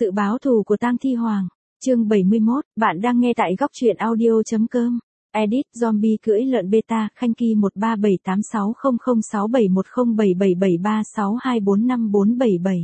Sự báo thù của Tang Thi Hoàng, chương 71, bạn đang nghe tại góc truyện audio.com. Edit Zombie cưỡi lợn beta, Khanh Ki 13786007107736245477.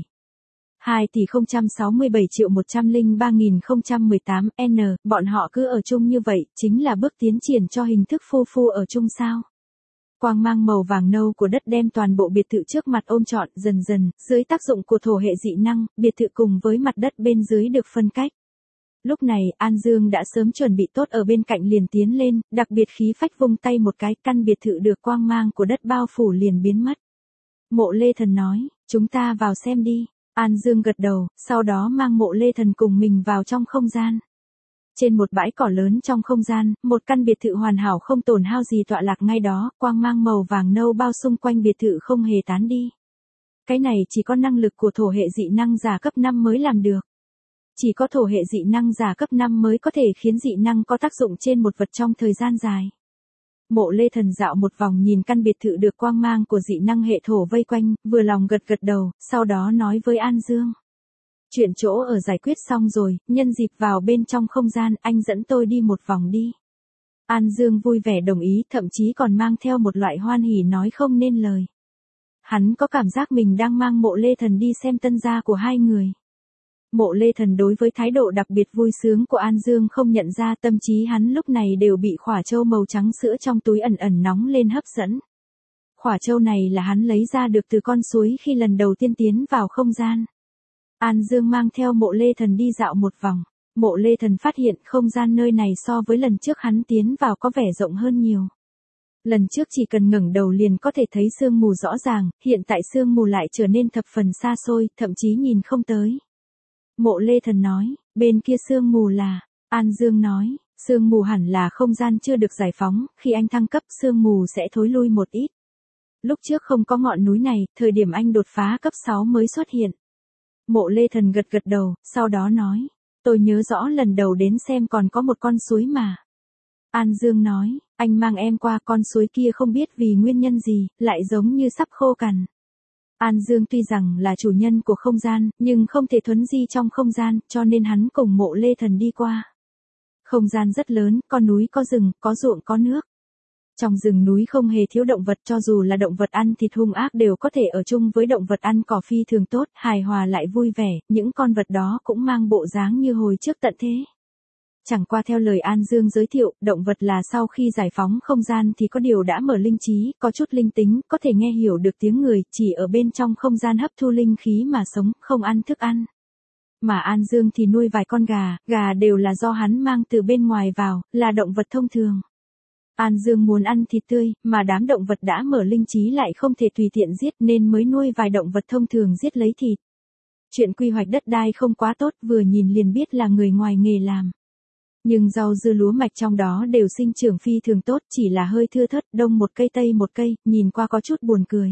2.067.103.018 bọn họ cứ ở chung như vậy, chính là bước tiến triển cho hình thức phu phu ở chung sao. Quang mang màu vàng nâu của đất đem toàn bộ biệt thự trước mặt ôm trọn, dần dần, dưới tác dụng của thổ hệ dị năng, biệt thự cùng với mặt đất bên dưới được phân cách. Lúc này, An Dương đã sớm chuẩn bị tốt ở bên cạnh liền tiến lên, đặc biệt khí phách vung tay một cái, căn biệt thự được quang mang của đất bao phủ liền biến mất. Mộ Lê Thần nói, chúng ta vào xem đi. An Dương gật đầu, sau đó mang Mộ Lê Thần cùng mình vào trong không gian. Trên một bãi cỏ lớn trong không gian, một căn biệt thự hoàn hảo không tổn hao gì tọa lạc ngay đó, quang mang màu vàng nâu bao xung quanh biệt thự không hề tán đi. Cái này chỉ có năng lực của thổ hệ dị năng giả cấp 5 mới làm được. Chỉ có thổ hệ dị năng giả cấp 5 mới có thể khiến dị năng có tác dụng trên một vật trong thời gian dài. Mộ Lê Thần dạo một vòng nhìn căn biệt thự được quang mang của dị năng hệ thổ vây quanh, vừa lòng gật gật đầu, sau đó nói với An Dương. Chuyện chỗ ở giải quyết xong rồi, nhân dịp vào bên trong không gian, anh dẫn tôi đi một vòng đi. An Dương vui vẻ đồng ý, thậm chí còn mang theo một loại hoan hỉ nói không nên lời. Hắn có cảm giác mình đang mang Mộ Lê Thần đi xem tân gia của hai người. Mộ Lê Thần đối với thái độ đặc biệt vui sướng của An Dương không nhận ra, tâm trí hắn lúc này đều bị khỏa châu màu trắng sữa trong túi ẩn ẩn nóng lên hấp dẫn. Khỏa châu này là hắn lấy ra được từ con suối khi lần đầu tiên tiến vào không gian. An Dương mang theo Mộ Lê Thần đi dạo một vòng. Mộ Lê Thần phát hiện không gian nơi này so với lần trước hắn tiến vào có vẻ rộng hơn nhiều. Lần trước chỉ cần ngẩng đầu liền có thể thấy sương mù rõ ràng, hiện tại sương mù lại trở nên thập phần xa xôi, thậm chí nhìn không tới. Mộ Lê Thần nói, bên kia sương mù là, An Dương nói, sương mù hẳn là không gian chưa được giải phóng, khi anh thăng cấp sương mù sẽ thối lui một ít. Lúc trước không có ngọn núi này, thời điểm anh đột phá cấp 6 mới xuất hiện. Mộ Lê Thần gật gật đầu, sau đó nói, tôi nhớ rõ lần đầu đến xem còn có một con suối mà. An Dương nói, anh mang em qua con suối kia không biết vì nguyên nhân gì, lại giống như sắp khô cằn. An Dương tuy rằng là chủ nhân của không gian, nhưng không thể thuấn di trong không gian, cho nên hắn cùng Mộ Lê Thần đi qua. Không gian rất lớn, có núi có rừng, có ruộng có nước. Trong rừng núi không hề thiếu động vật, cho dù là động vật ăn thịt hung ác đều có thể ở chung với động vật ăn cỏ phi thường tốt, hài hòa lại vui vẻ, những con vật đó cũng mang bộ dáng như hồi trước tận thế. Chẳng qua theo lời An Dương giới thiệu, động vật là sau khi giải phóng không gian thì có điều đã mở linh trí, có chút linh tính, có thể nghe hiểu được tiếng người, chỉ ở bên trong không gian hấp thu linh khí mà sống, không ăn thức ăn. Mà An Dương thì nuôi vài con gà đều là do hắn mang từ bên ngoài vào, là động vật thông thường. An Dương muốn ăn thịt tươi, mà đám động vật đã mở linh trí lại không thể tùy tiện giết nên mới nuôi vài động vật thông thường giết lấy thịt. Chuyện quy hoạch đất đai không quá tốt, vừa nhìn liền biết là người ngoài nghề làm. Nhưng rau dưa lúa mạch trong đó đều sinh trưởng phi thường tốt, chỉ là hơi thưa thớt, đông một cây tây một cây, nhìn qua có chút buồn cười.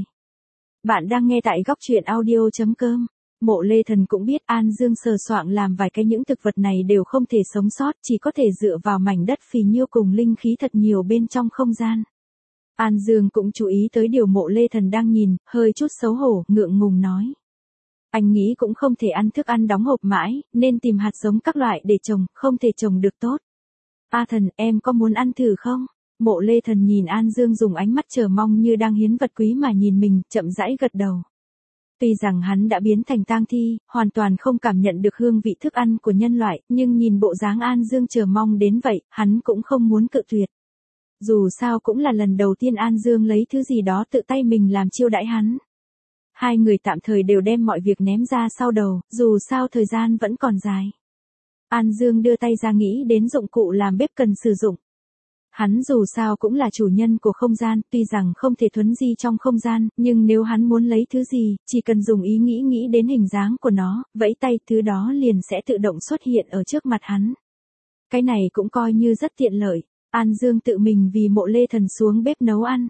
Bạn đang nghe tại góc truyện audio.com. Mộ Lê Thần cũng biết An Dương sờ soạng làm vài cái những thực vật này đều không thể sống sót, chỉ có thể dựa vào mảnh đất phì nhiêu cùng linh khí thật nhiều bên trong không gian. An Dương cũng chú ý tới điều Mộ Lê Thần đang nhìn, hơi chút xấu hổ, ngượng ngùng nói. Anh nghĩ cũng không thể ăn thức ăn đóng hộp mãi, nên tìm hạt giống các loại để trồng, không thể trồng được tốt. A Thần, em có muốn ăn thử không? Mộ Lê Thần nhìn An Dương dùng ánh mắt chờ mong như đang hiến vật quý mà nhìn mình, chậm rãi gật đầu. Tuy rằng hắn đã biến thành tang thi, hoàn toàn không cảm nhận được hương vị thức ăn của nhân loại, nhưng nhìn bộ dáng An Dương chờ mong đến vậy, hắn cũng không muốn cự tuyệt. Dù sao cũng là lần đầu tiên An Dương lấy thứ gì đó tự tay mình làm chiêu đãi hắn. Hai người tạm thời đều đem mọi việc ném ra sau đầu, dù sao thời gian vẫn còn dài. An Dương đưa tay ra nghĩ đến dụng cụ làm bếp cần sử dụng. Hắn dù sao cũng là chủ nhân của không gian, tuy rằng không thể thuấn di trong không gian, nhưng nếu hắn muốn lấy thứ gì, chỉ cần dùng ý nghĩ đến hình dáng của nó, vẫy tay thứ đó liền sẽ tự động xuất hiện ở trước mặt hắn. Cái này cũng coi như rất tiện lợi. An Dương tự mình vì Mộ Lê Thần xuống bếp nấu ăn.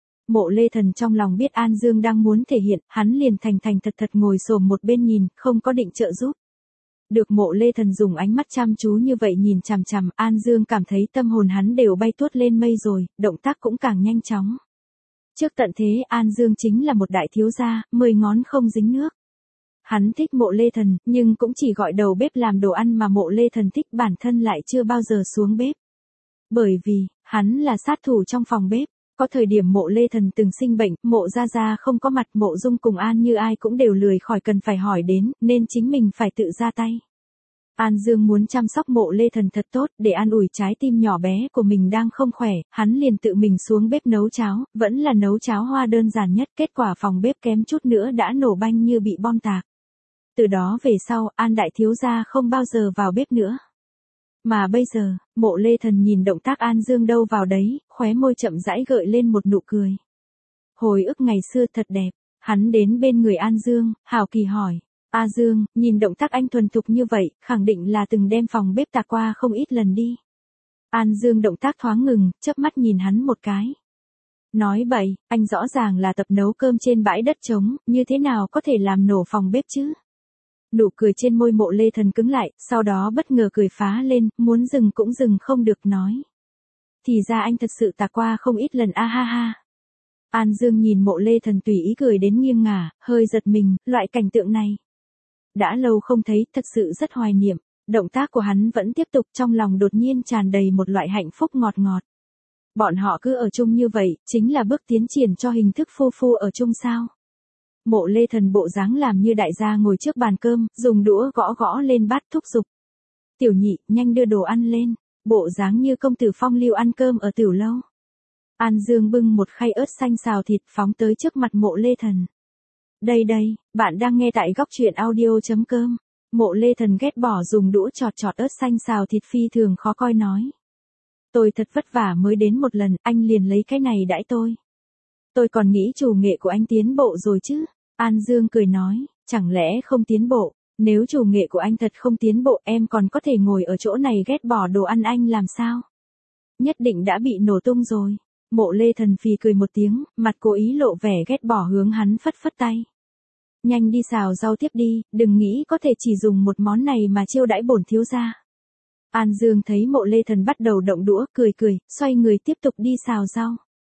Mộ Lê Thần trong lòng biết An Dương đang muốn thể hiện, hắn liền thành thật ngồi xổm một bên nhìn, không có định trợ giúp. Được Mộ Lê Thần dùng ánh mắt chăm chú như vậy nhìn chằm chằm, An Dương cảm thấy tâm hồn hắn đều bay tuốt lên mây rồi, động tác cũng càng nhanh chóng. Trước tận thế An Dương chính là một đại thiếu gia, 10 ngón không dính nước. Hắn thích Mộ Lê Thần, nhưng cũng chỉ gọi đầu bếp làm đồ ăn mà Mộ Lê Thần thích, bản thân lại chưa bao giờ xuống bếp. Bởi vì, hắn là sát thủ trong phòng bếp. Có thời điểm Mộ Lê Thần từng sinh bệnh, Mộ Gia Gia không có mặt, Mộ Dung cùng An Như ai cũng đều lười khỏi cần phải hỏi đến, nên chính mình phải tự ra tay. An Dương muốn chăm sóc Mộ Lê Thần thật tốt, để an ủi trái tim nhỏ bé của mình đang không khỏe, hắn liền tự mình xuống bếp nấu cháo, vẫn là nấu cháo hoa đơn giản nhất, kết quả phòng bếp kém chút nữa đã nổ banh như bị bom tạc. Từ đó về sau, An đại thiếu gia không bao giờ vào bếp nữa. Mà bây giờ, Mộ Lê Thần nhìn động tác An Dương đâu vào đấy, khóe môi chậm rãi gợi lên một nụ cười. Hồi ức ngày xưa thật đẹp, hắn đến bên người An Dương, hào kỳ hỏi. A Dương, nhìn động tác anh thuần thục như vậy, khẳng định là từng đem phòng bếp tạc qua không ít lần đi. An Dương động tác thoáng ngừng, chớp mắt nhìn hắn một cái. Nói bậy, anh rõ ràng là tập nấu cơm trên bãi đất trống, như thế nào có thể làm nổ phòng bếp chứ? Nụ cười trên môi Mộ Lê Thần cứng lại, sau đó bất ngờ cười phá lên, muốn dừng cũng dừng không được, nói. Thì ra anh thật sự tạc qua không ít lần, a ha ha. An Dương nhìn Mộ Lê Thần tùy ý cười đến nghiêng ngả, hơi giật mình, loại cảnh tượng này. Đã lâu không thấy, thật sự rất hoài niệm. Động tác của hắn vẫn tiếp tục, trong lòng đột nhiên tràn đầy một loại hạnh phúc ngọt ngọt. Bọn họ cứ ở chung như vậy, chính là bước tiến triển cho hình thức phu phu ở chung sao. Mộ Lê Thần bộ dáng làm như đại gia ngồi trước bàn cơm, dùng đũa gõ gõ lên bát thúc giục. Tiểu Nhị, nhanh đưa đồ ăn lên, bộ dáng như công tử phong lưu ăn cơm ở tiểu lâu. An Dương bưng một khay ớt xanh xào thịt phóng tới trước mặt Mộ Lê Thần. Đây, bạn đang nghe tại góc truyện audio.com. Mộ Lê Thần ghét bỏ dùng đũa chọt chọt ớt xanh xào thịt phi thường khó coi nói. Tôi thật vất vả mới đến một lần, anh liền lấy cái này đãi tôi. Tôi còn nghĩ chủ nghệ của anh tiến bộ rồi chứ. An Dương cười nói, chẳng lẽ không tiến bộ, nếu chủ nghệ của anh thật không tiến bộ em còn có thể ngồi ở chỗ này ghét bỏ đồ ăn anh làm sao? Nhất định đã bị nổ tung rồi. Mộ Lê Thần phì cười một tiếng, mặt cố ý lộ vẻ ghét bỏ hướng hắn phất phất tay. Nhanh đi xào rau tiếp đi, đừng nghĩ có thể chỉ dùng một món này mà chiêu đãi bổn thiếu gia. An Dương thấy Mộ Lê Thần bắt đầu động đũa, cười, xoay người tiếp tục đi xào rau.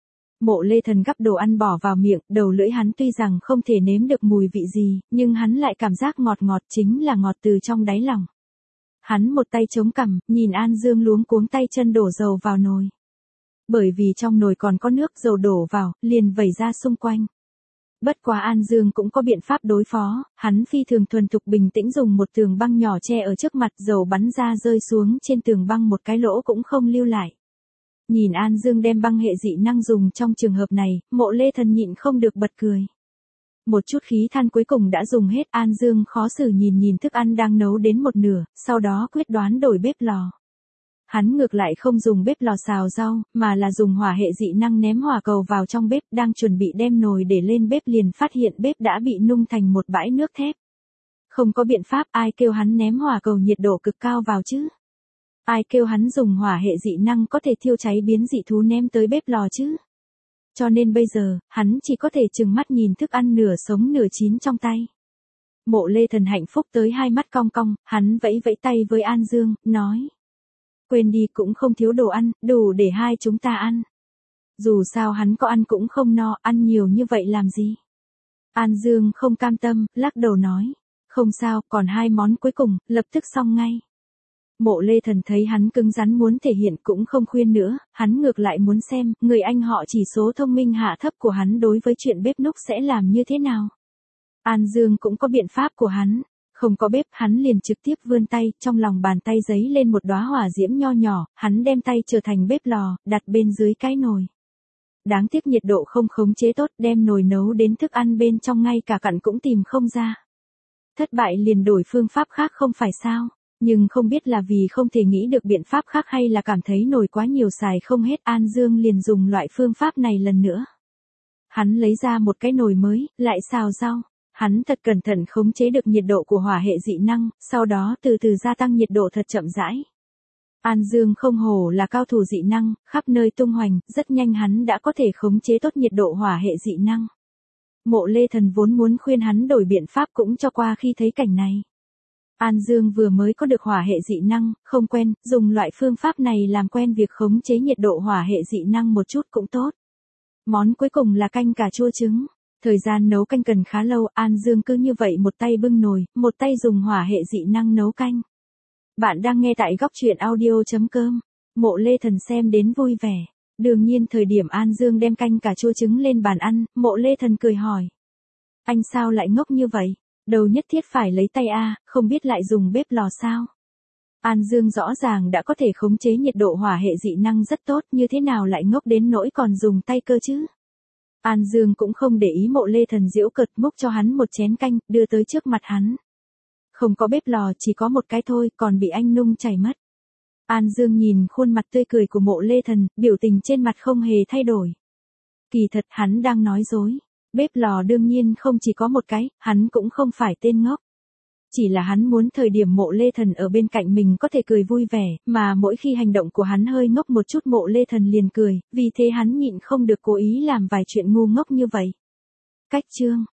Mộ Lê Thần gắp đồ ăn bỏ vào miệng, đầu lưỡi hắn tuy rằng không thể nếm được mùi vị gì, nhưng hắn lại cảm giác ngọt ngọt, chính là ngọt từ trong đáy lòng. Hắn một tay chống cằm, nhìn An Dương luống cuống tay chân đổ dầu vào nồi. Bởi vì trong nồi còn có nước, dầu đổ vào, liền vẩy ra xung quanh. Bất quá An Dương cũng có biện pháp đối phó, hắn phi thường thuần thục bình tĩnh dùng một tường băng nhỏ che ở trước mặt, dầu bắn ra rơi xuống trên tường băng một cái lỗ cũng không lưu lại. Nhìn An Dương đem băng hệ dị năng dùng trong trường hợp này, Mộ Lê Thần nhịn không được bật cười. Một chút khí than cuối cùng đã dùng hết, An Dương khó xử nhìn thức ăn đang nấu đến một nửa, sau đó quyết đoán đổi bếp lò. Hắn ngược lại không dùng bếp lò xào rau, mà là dùng hỏa hệ dị năng ném hỏa cầu vào trong bếp, đang chuẩn bị đem nồi để lên bếp liền phát hiện bếp đã bị nung thành một bãi nước thép. Không có biện pháp, ai kêu hắn ném hỏa cầu nhiệt độ cực cao vào chứ? Ai kêu hắn dùng hỏa hệ dị năng có thể thiêu cháy biến dị thú ném tới bếp lò chứ? Cho nên bây giờ, hắn chỉ có thể trừng mắt nhìn thức ăn nửa sống nửa chín trong tay. Mộ Lê Thần hạnh phúc tới hai mắt cong cong, hắn vẫy vẫy tay với An Dương, nói. Quên đi, cũng không thiếu đồ ăn, đủ để hai chúng ta ăn. Dù sao hắn có ăn cũng không no, ăn nhiều như vậy làm gì? An Dương không cam tâm, lắc đầu nói. Không sao, còn hai món cuối cùng, lập tức xong ngay. Mộ Lê Thần thấy hắn cứng rắn muốn thể hiện cũng không khuyên nữa, hắn ngược lại muốn xem, người anh họ chỉ số thông minh hạ thấp của hắn đối với chuyện bếp núc sẽ làm như thế nào. An Dương cũng có biện pháp của hắn, không có bếp hắn liền trực tiếp vươn tay, trong lòng bàn tay giấy lên một đóa hỏa diễm nho nhỏ, hắn đem tay trở thành bếp lò, đặt bên dưới cái nồi. Đáng tiếc nhiệt độ không khống chế tốt, đem nồi nấu đến thức ăn bên trong ngay cả cặn cũng tìm không ra. Thất bại liền đổi phương pháp khác không phải sao? Nhưng không biết là vì không thể nghĩ được biện pháp khác hay là cảm thấy nồi quá nhiều xài không hết, An Dương liền dùng loại phương pháp này lần nữa. Hắn lấy ra một cái nồi mới, lại xào rau. Hắn thật cẩn thận khống chế được nhiệt độ của hỏa hệ dị năng, sau đó từ từ gia tăng nhiệt độ thật chậm rãi. An Dương không hổ là cao thủ dị năng, khắp nơi tung hoành, rất nhanh hắn đã có thể khống chế tốt nhiệt độ hỏa hệ dị năng. Mộ Lê Thần vốn muốn khuyên hắn đổi biện pháp cũng cho qua khi thấy cảnh này. An Dương vừa mới có được hỏa hệ dị năng, không quen, dùng loại phương pháp này làm quen việc khống chế nhiệt độ hỏa hệ dị năng một chút cũng tốt. Món cuối cùng là canh cà chua trứng. Thời gian nấu canh cần khá lâu, An Dương cứ như vậy một tay bưng nồi, một tay dùng hỏa hệ dị năng nấu canh. Bạn đang nghe tại góc truyện audio.com. Mộ Lê Thần xem đến vui vẻ. Đương nhiên thời điểm An Dương đem canh cà chua trứng lên bàn ăn, Mộ Lê Thần cười hỏi. Anh sao lại ngốc như vậy? Đâu nhất thiết phải lấy tay không biết lại dùng bếp lò sao? An Dương rõ ràng đã có thể khống chế nhiệt độ hỏa hệ dị năng rất tốt, như thế nào lại ngốc đến nỗi còn dùng tay cơ chứ? An Dương cũng không để ý Mộ Lê Thần giễu cợt, múc cho hắn một chén canh, đưa tới trước mặt hắn. Không có bếp lò, chỉ có một cái thôi, còn bị anh nung chảy mất. An Dương nhìn khuôn mặt tươi cười của Mộ Lê Thần, biểu tình trên mặt không hề thay đổi. Kỳ thật hắn đang nói dối. Bếp lò đương nhiên không chỉ có một cái, hắn cũng không phải tên ngốc. Chỉ là hắn muốn thời điểm Mộ Lê Thần ở bên cạnh mình có thể cười vui vẻ, mà mỗi khi hành động của hắn hơi ngốc một chút Mộ Lê Thần liền cười, vì thế hắn nhịn không được cố ý làm vài chuyện ngu ngốc như vậy. Cách chương